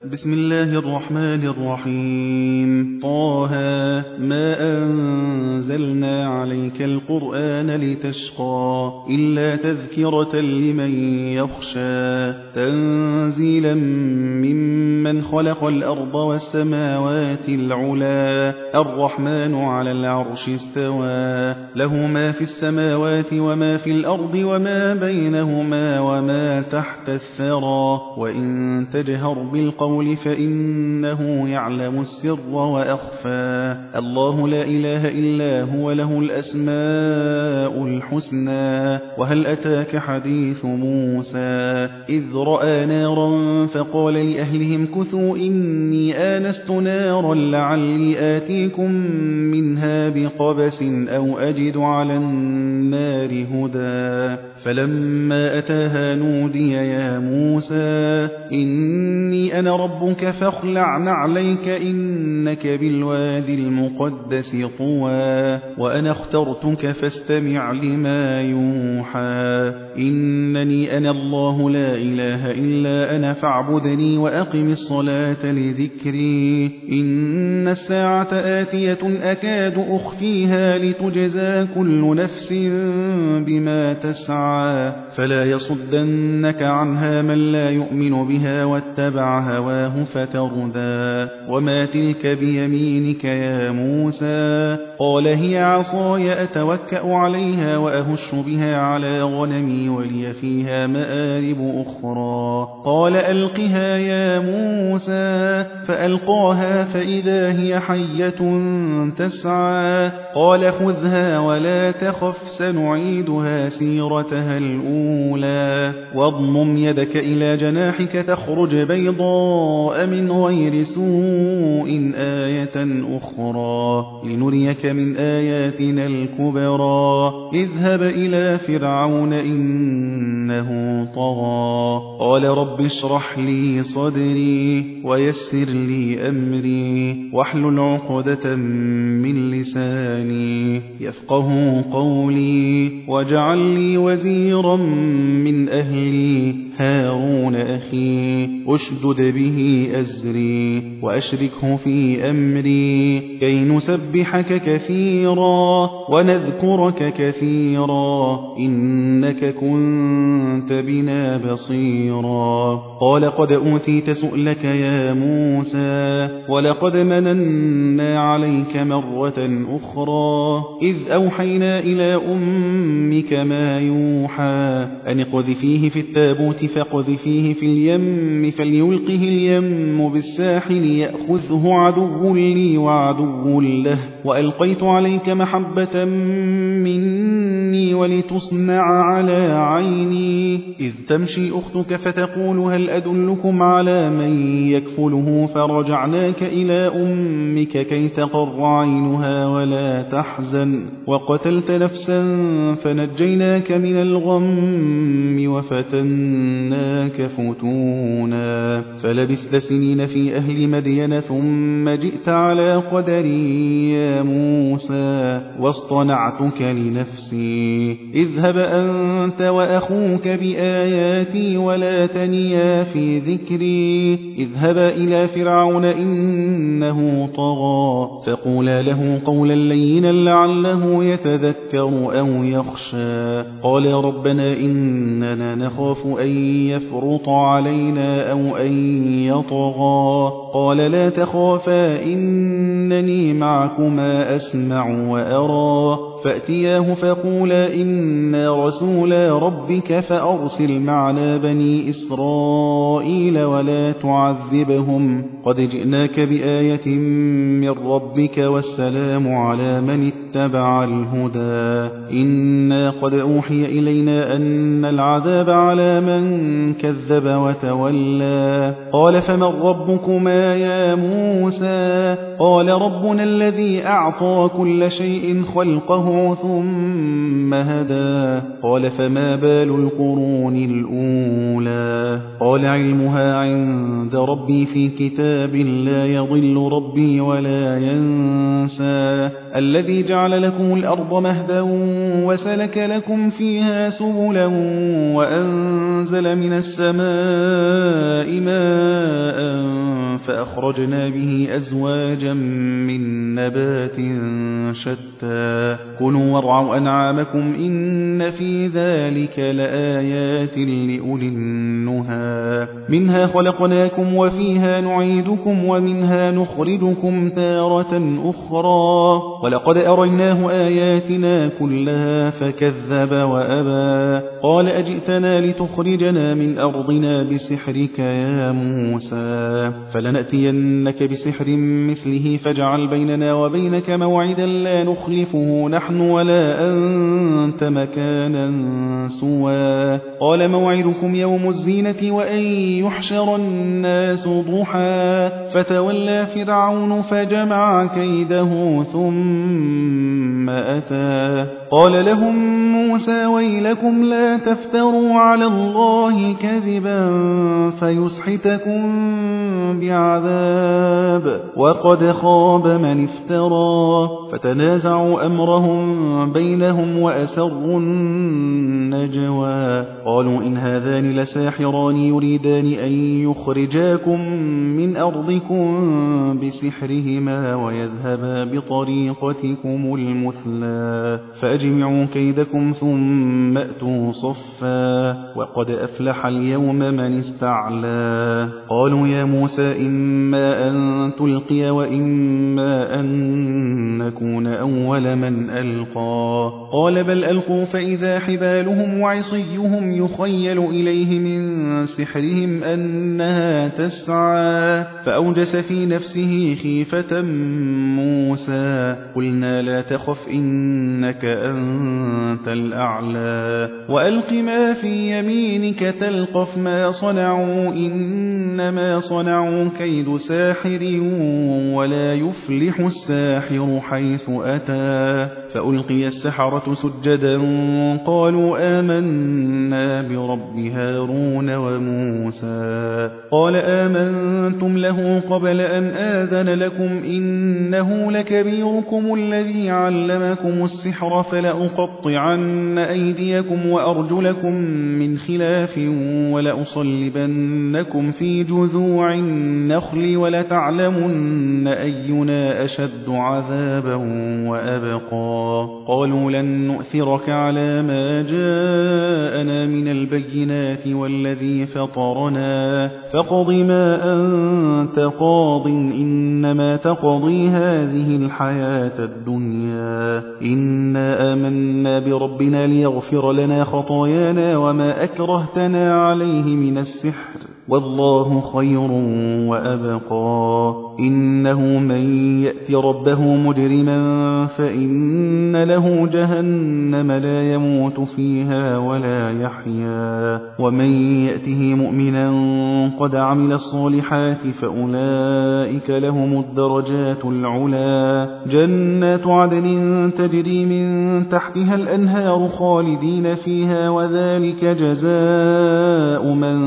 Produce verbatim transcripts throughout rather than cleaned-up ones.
بسم الله الرحمن الرحيم. طه ما أنزلنا عليك القرآن لتشقى إلا تذكرة لمن يخشى تنزيلا ممن خلق الأرض والسماوات العلا الرحمن على العرش استوى له ما في السماوات وما في الأرض وما بينهما وما تحت الثرى وإن تجهر بالقول فإنه يعلم السر وأخفى الله لا إله إلا هو له الأسماء الحسنى وهل أتاك حديث موسى إذ رأى نارا فقال لأهلهم كثوا إني آنست نارا لعلي آتيكم منها بقبس أو أجد على النار هدى فلما أتاها نودي يا موسى إني أنا ربك فاخلع نعليك إنك بالوادي المقدس طوى وأنا اخترتك فاستمع لما يوحى إنني أنا الله لا إله إلا أنا فاعبدني وأقم الصلاة لذكري إن الساعة آتية أكاد أخفيها لتجزى كل نفس بما تسعى فلا يصدنك عنها من لا يؤمن بها واتبع هواه فتردى وما تلك بيمينك يا موسى قال هي عصاي أتوكأ عليها وأهش بها على غنمي ولي فيها مآرب أخرى قال ألقها يا موسى فألقاها فإذا هي حية تسعى قال خذها ولا تخف سنعيدها سيرتها الأولى واضمم يدك إلى جناحك تخرج بيضاء من غير سوء آية أخرى لنريك من آياتنا الكبرى اذهب إلى فرعون إنه طغى قال رب اشرح لي صدري ويسر لي أمري واحلل عقدة من لساني يفقه قولي واجعل لي وزيرا من أهلي هارون أخي أشدد به أزري وأشركه في أمري كي نسبحك كثيرا ونذكرك كثيرا إنك كنت بنا بصيرا قال قد أوتيت سؤلك يا موسى ولقد مننا عليك مرة أخرى إذ أوحينا إلى أمك ما يوحى أن اقذفيه في التابوت فاقذفيه في اليم فليلقه اليم بالساحل يأخذه عدو لي وعدو له وألقيت عليك محبة مني ولتصنع على عيني إذ تمشي أختك فتقول هل أدلكم على من يكفله فرجعناك إلى أمك كي تقر عينها ولا تحزن وقتلت نفسا فنجيناك من الغم وفتناك فتونا فلبثت سنين في أهل مدين ثم جئت على قدري يا موسى واصطنعتك لنفسي اذهب أنت وأخوك بآياتي ولا تنيا في ذكري اذهبا إلى فرعون إنه طغى فقولا له قولا لينا لعله يتذكر أو يخشى قال ربنا إننا نخاف أن يفرط علينا أو أن يطغى قال لا تخافا إنني معكما أسمع وأرى فأتياه فقولا إنا رسولا ربك فأرسل معنا بني إسرائيل ولا تعذبهم قد جئناك بآية من ربك والسلام على من اتبع الهدى إنا قد أوحي إلينا أن العذاب على من كذب وتولى قال فمن ربكما يا موسى قال ربنا الذي أعطى كل شيء خلقه ثم هدى قال فما بال القرون الأولى قال علمها عند ربي في كتاب لا يضل ربي ولا ينسى الذي جعل لكم الأرض مهدا وسلك لكم فيها سبلا وأنزل من السماء ماء فأخرجنا به أزواجا من نبات شتى كلوا وارعوا أنعامكم إن في ذلك لآيات لأولي النهى منها خلقناكم وفيها نعيدكم ومنها نخرجكم تارة أخرى ولقد أريناه آياتنا كلها فكذب وأبى قال أجئتنا لتخرجنا من أرضنا بسحرك يا موسى فلنأتينك بسحر مثله فاجعل بيننا وبينك موعدا لا نخلفه نحن ولا أنت مكانا سوى قال موعدكم يوم الزينة وأن يحشر الناس ضحى فتولى فرعون فجمع كيده ثم أتى قال لهم موسى ويلكم لا تفتروا على الله كذبا فيسحتكم بعذاب وقد خاب من افترى فتنازعوا أمرهم بينهم وأسروا النجوى قالوا إن هذان لساحران يريدان أن يخرجاكم من أرضكم بسحرهما ويذهبا بطريقتكم المثلى فأجمعوا كيدكم ثم أتوا صفا وقد أفلح اليوم من استعلى قالوا يا موسى إما أن تلقي وإما أن نكون أول من ألقى قال بل ألقوا فإذا حبالهم وعصيهم يخيل إليه من سحرهم أنها تسعى فأوجس في نفسه خيفة موسى قلنا لا تخف إنك أنت الأعلى وألق ما في يمينك تلقف ما صنعوا إنما صنعوا كيد ساحر ولا يفلح الساحر حيث أتى فألقي السحرة سجدا قالوا آمنا برب هارون وموسى قال آمنتم له قبل أن آذن لكم إنه لكبيركم الذي علمكم السحر فلأقطعن أيديكم وأرجلكم من خلاف ولأصلبنكم في جذوع النخل ولتعلمن أينا أشد عذابا وأبقى قالوا لن نؤثرك على ما جاءنا من البينات والذي فطرنا فاقض ما أنت قاض إنما تقضي هذه الحياة الدنيا إنا آمنا بربنا ليغفر لنا خطايانا وما أكرهتنا عليه من السحر والله خير وأبقى إنه من يأت ربه مجرما فإن له جهنم لا يموت فيها ولا يحيا ومن يأته مؤمنا قد عمل الصالحات فأولئك لهم الدرجات العلا جنات عدن تجري من تحتها الأنهار خالدين فيها وذلك جزاء من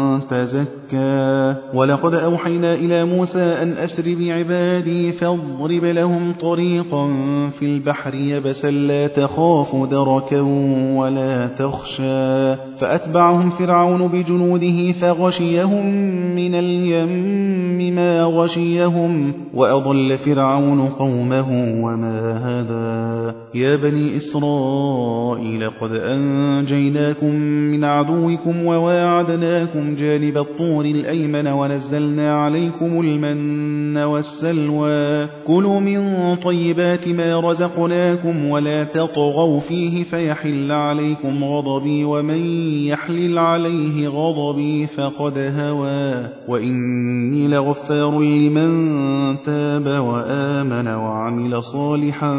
تزكى ولقد أوحينا إلى موسى أن أسر بعبادي فاضرب لهم طريقا في البحر يبسا لا تخاف دركا ولا تخشى فأتبعهم فرعون بجنوده فغشيهم من اليم ما غشيهم وأضل فرعون قومه وما هدى يا بني إسرائيل قد أنجيناكم من عدوكم وواعدناكم جانب الطور الأيمن ونزلنا عليكم المن والسلوى كلوا من طيبات ما رزقناكم ولا تطغوا فيه فيحل عليكم غضبي ومن يحلل عليه غضبي فقد هوى وإني لغفار لمن تاب وآمن وعمل صالحا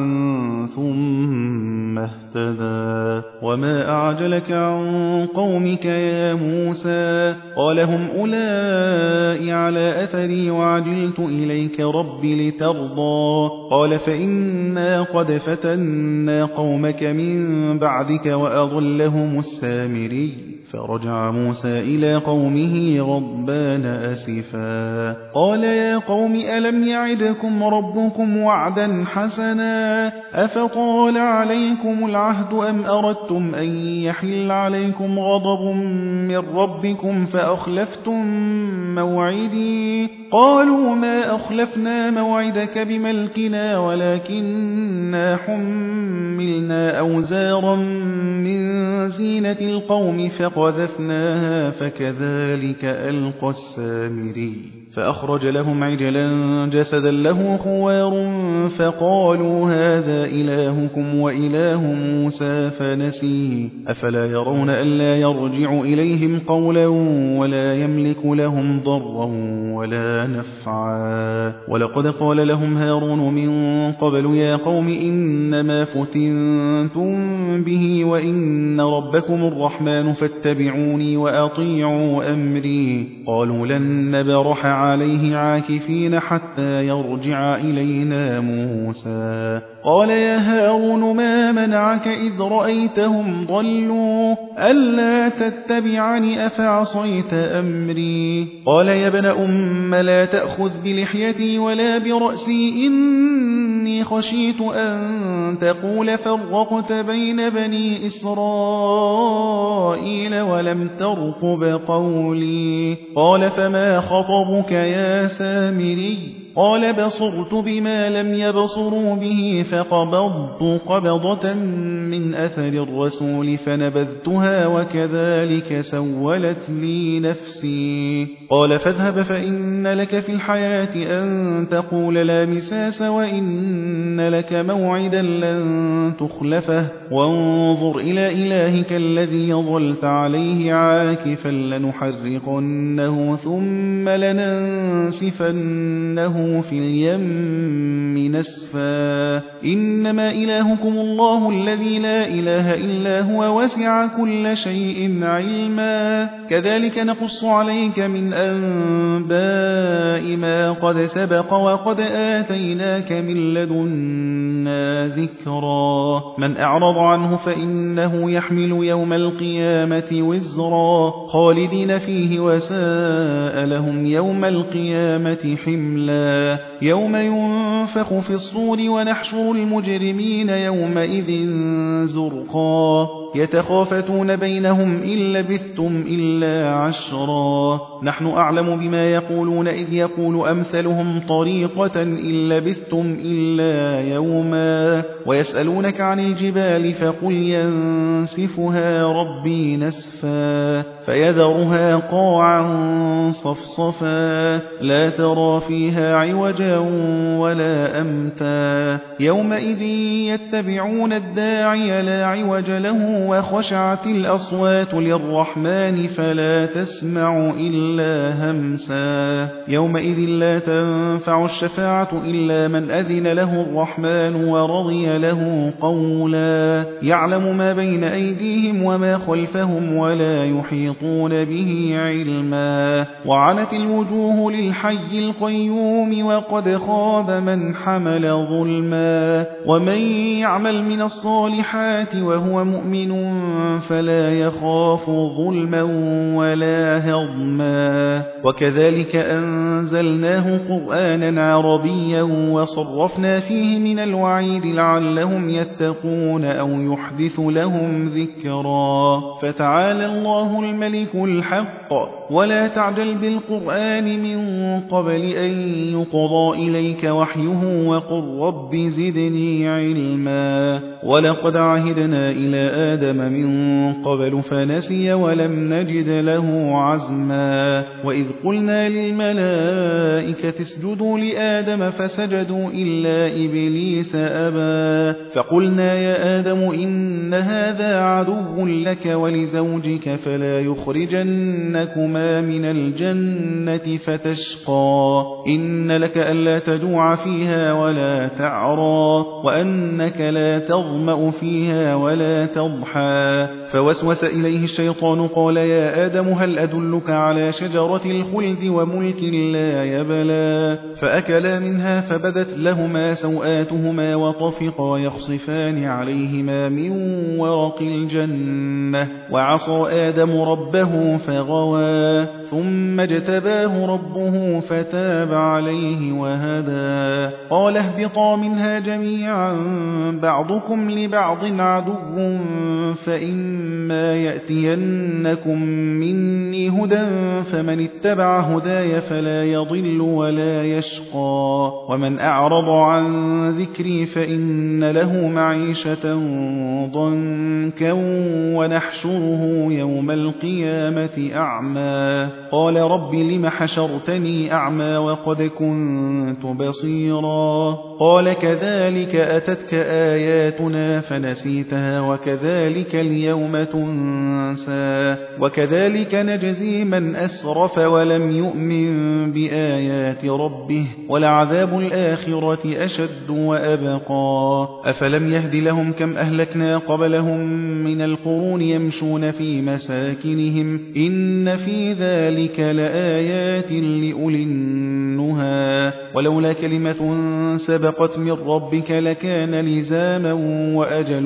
ثم اهتدى وما أعجلك عن قومك يا موسى قال هم أولئك على أثري وعجلت إليك ربي لترضى قال فإنا قد فتنا قومك من بعدك وأضلهم السامري فرجع موسى إلى قومه غضبان أسفا قال يا قوم ألم يعدكم ربكم وعدا حسنا أفطال عليكم العهد أم أردتم أن يحل عليكم غضب من ربكم فأخلفتم موعدي قالوا ما أخلفنا موعدك بملكنا ولكننا حملنا أوزارا من زينة القوم فقذفناها فكذلك ألقى السامري فأخرج لهم عجلا جسدا له خوار فقالوا هذا إلهكم وإله موسى فنسيه أفلا يرون ألا يرجع إليهم قولا ولا يملك لهم ضرا ولا نفعا ولقد قال لهم هارون من قبل يا قوم إنما فتنتم به وإن ربكم الرحمن فاتبعوني وأطيعوا أمري قالوا لن نبرح عليه عاكفين حتى يرجع إلينا موسى قال يا هارون ما منعك إذ رأيتهم ضلوا ألا تتبعني أفعصيت أمري قال يا ابن أم لا تأخذ بلحيتي ولا برأسي إني خشيت أن تقول فرقت بين بني إسرائيل ولم ترقب قولي قال فما خطبك يا سامري قال بصرت بما لم يبصروا به فقبضت قبضة من أثر الرسول فنبذتها وكذلك سولت لي نفسي قال فاذهب فإن لك في الحياة أن تقول لا مساس وإن لك موعدا لن تخلفه وانظر إلى إلهك الذي ظلت عليه عاكفا لنحرقنه ثم لننسفنه في اليم نسفا إنما إلهكم الله الذي لا إله إلا هو وسع كل شيء علما كذلك نقص عليك من أنباء ما قد سبق وقد آتيناك من لدنا ذكرا من أعرض عنه فإنه يحمل يوم القيامة وزرا خالدين فيه وساء لهم يوم القيامة حملا يوم ينفخ في الصور ونحشر المجرمين يومئذ زرقا يتخافتون بينهم إن لبثتم إلا عشرا نحن أعلم بما يقولون إذ يقول أمثلهم طريقة إن لبثتم إلا يوما ويسألونك عن الجبال فقل ينسفها ربي نسفا فيذرها قاعا صفصفا لا ترى فيها عوجا ولا أمتا يومئذ يتبعون الداعي لا عوج له وخشعت الأصوات للرحمن فلا تسمع إلا همسا يومئذ لا تنفع الشفاعة إلا من أذن له الرحمن ورضي له قولا يعلم ما بين أيديهم وما خلفهم ولا يحيطون به علما وعنت الوجوه للحي القيوم وقد خاب من حمل ظلما ومن يعمل من الصالحات وهو مؤمن فلا يخاف ظلما ولا هضما وكذلك أنزلناه قرآنا عربيا وصرفنا فيه من الوعيد لعلهم يتقون أو يحدث لهم ذكرا فتعالى الله الملك الحق ولا تعجل بالقرآن من قبل أن يقضى إليك وحيه وقل رب زدني علما ولقد عهدنا إلى آدم من قبل فنسي ولم نجد له عزما وإذ قلنا للملائكة اسجدوا لآدم فسجدوا إلا إبليس أبى فقلنا يا آدم إن هذا عدو لك ولزوجك فلا يخرجنكما من الجنة فتشقى إن لك ألا تجوع فيها ولا تعرى وأنك لا تظمأ فيها ولا تضحى فوسوس إليه الشيطان قال يا آدم هل أدلك على شجرة الخلد وملك لا يبلى فأكلا منها فبدت لهما سوآتهما وطفقا يخصفان عليهما من ورق الجنة وعصى آدم ربه ربه فغوى ثم اجتباه ربه فتاب عليه وهدى قال اهبطا منها جميعا بعضكم لبعض عدو فإما يأتينكم مني هدى فمن اتبع هداي فلا يضل ولا يشقى ومن أعرض عن ذكري فإن له معيشة ضنكا ونحشره يوم القيامة أعمى قال رب لم حشرتني أعمى وقد كنت بصيرا قال كذلك أتتك آياتنا فنسيتها وكذلك اليوم تنسى وكذلك نجزي من أسرف ولم يؤمن بآيات ربه ولعذاب الآخرة أشد وأبقى أفلم يهد لهم كم أهلكنا قبلهم من القرون يمشون في مساكنهم إن في ذلك لآيات لأولي النهى ولولا كلمة سبقت من ربك لكان لزاما وأجل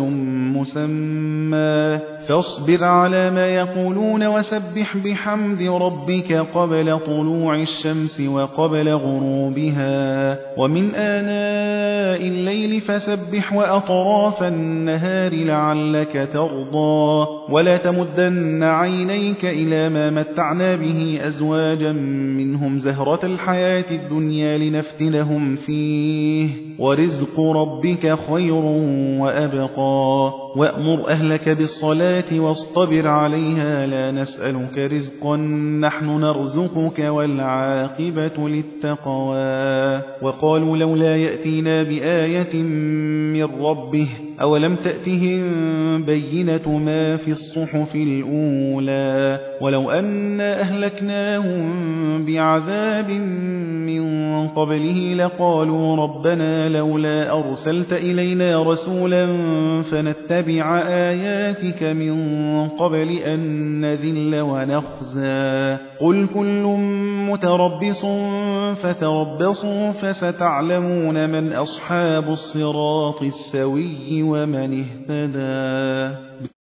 مسمى فاصبر على ما يقولون وسبح بحمد ربك قبل طلوع الشمس وقبل غروبها ومن آناء الليل فسبح وأطراف النهار لعلك ترضى ولا تمدن عينيك إلى ما متعنا به أزواجا منهم زهرة الحياة الدنيا لنفتنهم فيه ورزق ربك خير وأبقى وأمر أهلك بالصلاة واصطبر عليها لا نسألك رزقا نحن نرزقك والعاقبة للتقوى وقالوا لولا يأتينا بآية من ربه أولم تأتهم بينة ما في الصحف الأولى ولو أنا أهلكناهم بعذاب من قبله لقالوا ربنا لولا أرسلت إلينا رسولا فنتبع آياتك من قبل أن نذل ونخزى قل كل متربص فتربصوا فستعلمون من أصحاب الصراط السوي ومن اهتدى.